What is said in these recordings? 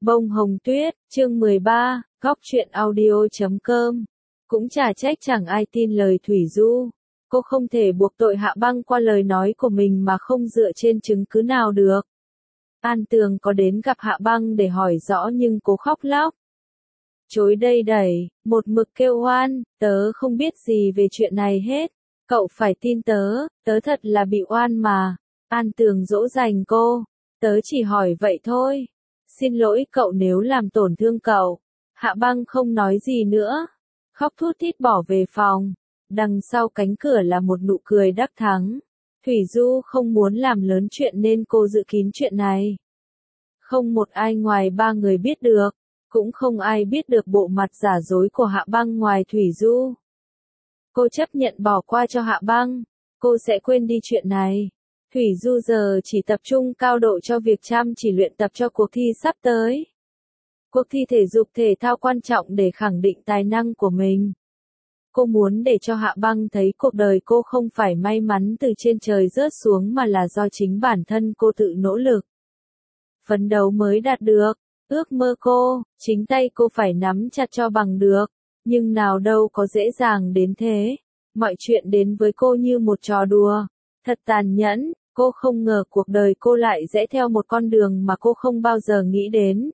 Bông hồng tuyết, chương 13, góc truyện audio.com. Cũng chả trách chẳng ai tin lời Thủy Du. Cô không thể buộc tội Hạ Băng qua lời nói của mình mà không dựa trên chứng cứ nào được. An Tường có đến gặp Hạ Băng để hỏi rõ nhưng cô khóc lóc. Chối đây đẩy, một mực kêu oan, tớ không biết gì về chuyện này hết. Cậu phải tin tớ, tớ thật là bị oan mà. An Tường dỗ dành cô, tớ chỉ hỏi vậy thôi. Xin lỗi cậu nếu làm tổn thương cậu. Hạ Băng không nói gì nữa. Khóc thút thít bỏ về phòng. Đằng sau cánh cửa là một nụ cười đắc thắng. Thủy Du không muốn làm lớn chuyện nên cô giữ kín chuyện này. Không một ai ngoài ba người biết được. Cũng không ai biết được bộ mặt giả dối của Hạ Băng ngoài Thủy Du. Cô chấp nhận bỏ qua cho Hạ Băng. Cô sẽ quên đi chuyện này. Thủy Du giờ chỉ tập trung cao độ cho việc chăm chỉ luyện tập cho cuộc thi sắp tới. Cuộc thi thể dục thể thao quan trọng để khẳng định tài năng của mình. Cô muốn để cho Hạ Băng thấy cuộc đời cô không phải may mắn từ trên trời rớt xuống mà là do chính bản thân cô tự nỗ lực. Phấn đấu mới đạt được, ước mơ cô, chính tay cô phải nắm chặt cho bằng được. Nhưng nào đâu có dễ dàng đến thế. Mọi chuyện đến với cô như một trò đùa. Thật tàn nhẫn. Cô không ngờ cuộc đời cô lại rẽ theo một con đường mà cô không bao giờ nghĩ đến.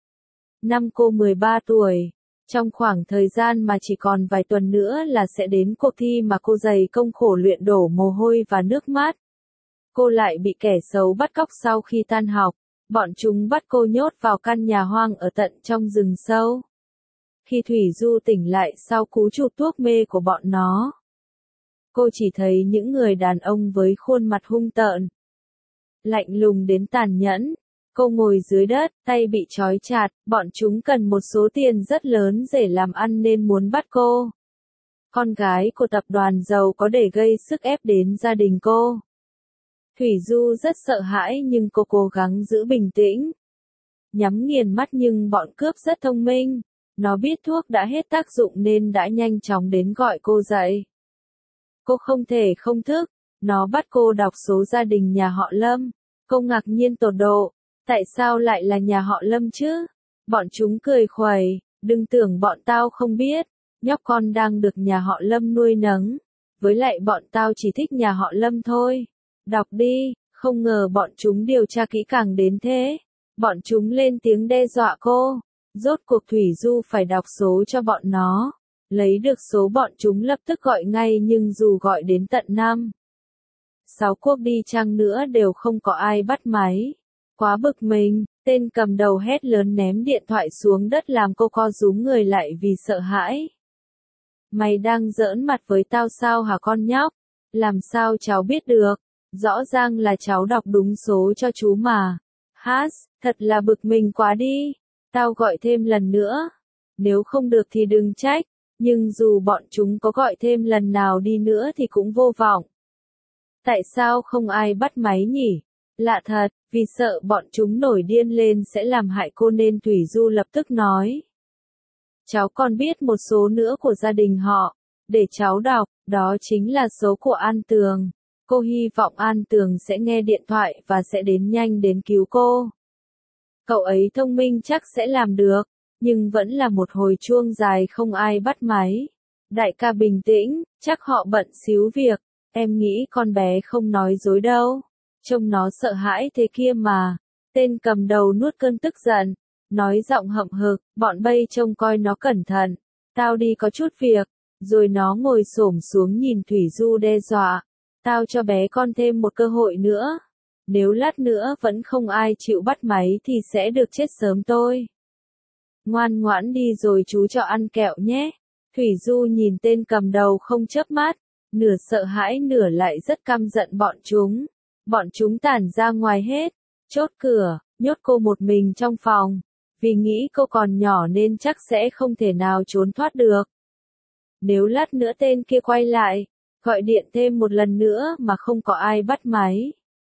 Năm cô 13 tuổi, trong khoảng thời gian mà chỉ còn vài tuần nữa là sẽ đến cuộc thi mà cô dày công khổ luyện đổ mồ hôi và nước mắt. Cô lại bị kẻ xấu bắt cóc sau khi tan học, bọn chúng bắt cô nhốt vào căn nhà hoang ở tận trong rừng sâu. Khi Thủy Du tỉnh lại sau cú chụp thuốc mê của bọn nó, cô chỉ thấy những người đàn ông với khuôn mặt hung tợn, lạnh lùng đến tàn nhẫn. Cô ngồi dưới đất, tay bị trói chặt, bọn chúng cần một số tiền rất lớn để làm ăn nên muốn bắt cô. Con gái của tập đoàn giàu có để gây sức ép đến gia đình cô. Thủy Du rất sợ hãi nhưng cô cố gắng giữ bình tĩnh. Nhắm nghiền mắt nhưng bọn cướp rất thông minh. Nó biết thuốc đã hết tác dụng nên đã nhanh chóng đến gọi cô dậy. Cô không thể không thức. Nó bắt cô đọc số gia đình nhà họ Lâm. Cô ngạc nhiên tột độ. Tại sao lại là nhà họ Lâm chứ? Bọn chúng cười khuẩy. Đừng tưởng bọn tao không biết. Nhóc con đang được nhà họ Lâm nuôi nấng. Với lại bọn tao chỉ thích nhà họ Lâm thôi. Đọc đi. Không ngờ bọn chúng điều tra kỹ càng đến thế. Bọn chúng lên tiếng đe dọa cô. Rốt cuộc Thủy Du phải đọc số cho bọn nó. Lấy được số bọn chúng lập tức gọi ngay nhưng dù gọi đến tận 6 cuộc đi chăng nữa đều không có ai bắt máy. Quá bực mình, tên cầm đầu hét lớn ném điện thoại xuống đất làm cô co rúm người lại vì sợ hãi. Mày đang giỡn mặt với tao sao hả con nhóc? Làm sao cháu biết được? Rõ ràng là cháu đọc đúng số cho chú mà. Thật là bực mình quá đi. Tao gọi thêm lần nữa. Nếu không được thì đừng trách. Nhưng dù bọn chúng có gọi thêm lần nào đi nữa thì cũng vô vọng. Tại sao không ai bắt máy nhỉ? Lạ thật, vì sợ bọn chúng nổi điên lên sẽ làm hại cô nên Thủy Du lập tức nói. Cháu còn biết một số nữa của gia đình họ. Để cháu đọc, đó chính là số của An Tường. Cô hy vọng An Tường sẽ nghe điện thoại và sẽ đến nhanh đến cứu cô. Cậu ấy thông minh chắc sẽ làm được. Nhưng vẫn là một hồi chuông dài không ai bắt máy. Đại ca bình tĩnh, chắc họ bận xíu việc. Em nghĩ con bé không nói dối đâu. Trông nó sợ hãi thế kia mà. Tên cầm đầu nuốt cơn tức giận. Nói giọng hậm hực, bọn bay trông coi nó cẩn thận. Tao đi có chút việc. Rồi nó ngồi xổm xuống nhìn Thủy Du đe dọa. Tao cho bé con thêm một cơ hội nữa. Nếu lát nữa vẫn không ai chịu bắt máy thì sẽ được chết sớm tôi. Ngoan ngoãn đi rồi chú cho ăn kẹo nhé. Thủy Du nhìn tên cầm đầu không chớp mắt. Nửa sợ hãi nửa lại rất căm giận bọn chúng. Bọn chúng tản ra ngoài hết. Chốt cửa, nhốt cô một mình trong phòng. Vì nghĩ cô còn nhỏ nên chắc sẽ không thể nào trốn thoát được. Nếu lát nữa tên kia quay lại, gọi điện thêm một lần nữa mà không có ai bắt máy.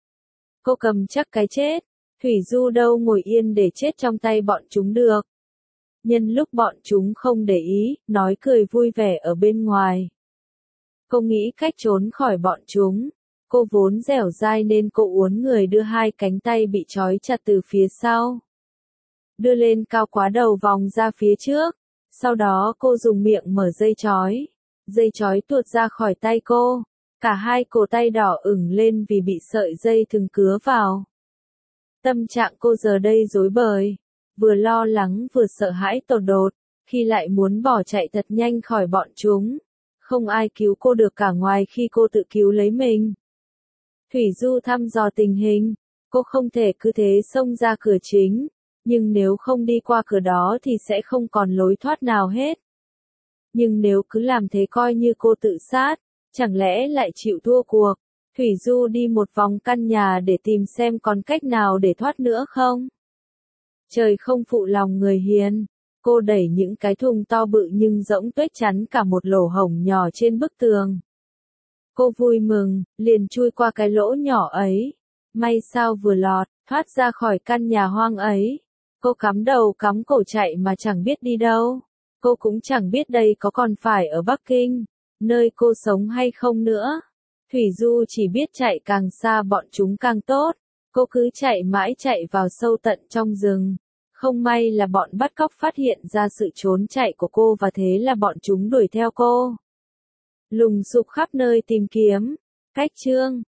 Cô cầm chắc cái chết. Thủy Du đâu ngồi yên để chết trong tay bọn chúng được. Nhân lúc bọn chúng không để ý, nói cười vui vẻ ở bên ngoài. Cô nghĩ cách trốn khỏi bọn chúng. Cô vốn dẻo dai nên cô uốn người đưa hai cánh tay bị trói chặt từ phía sau. đưa lên cao quá đầu vòng ra phía trước. Sau đó cô dùng miệng mở dây chói tuột ra khỏi tay cô. Cả hai cổ tay đỏ ửng lên vì bị sợi dây thừng cứa vào. Tâm trạng cô giờ đây rối bời, vừa lo lắng vừa sợ hãi tột đột, khi lại muốn bỏ chạy thật nhanh khỏi bọn chúng. Không ai cứu cô được cả ngoài khi cô tự cứu lấy mình. Thủy Du thăm dò tình hình, cô không thể cứ thế xông ra cửa chính, nhưng nếu không đi qua cửa đó thì sẽ không còn lối thoát nào hết. Nhưng nếu cứ làm thế coi như cô tự sát, chẳng lẽ lại chịu thua cuộc? Thủy Du đi một vòng căn nhà để tìm xem còn cách nào để thoát nữa không. Trời không phụ lòng người hiền, cô đẩy những cái thùng to bự nhưng rỗng tuếch chắn cả một lỗ hổng nhỏ trên bức tường. Cô vui mừng, liền chui qua cái lỗ nhỏ ấy. May sao vừa lọt, thoát ra khỏi căn nhà hoang ấy. Cô cắm đầu cắm cổ chạy mà chẳng biết đi đâu. Cô cũng chẳng biết đây có còn phải ở Bắc Kinh, nơi cô sống hay không nữa. Thủy Du chỉ biết chạy càng xa bọn chúng càng tốt. Cô cứ chạy mãi chạy vào sâu tận trong rừng. Không may là bọn bắt cóc phát hiện ra sự trốn chạy của cô và thế là bọn chúng đuổi theo cô. Lùng sục khắp nơi tìm kiếm. Cách chương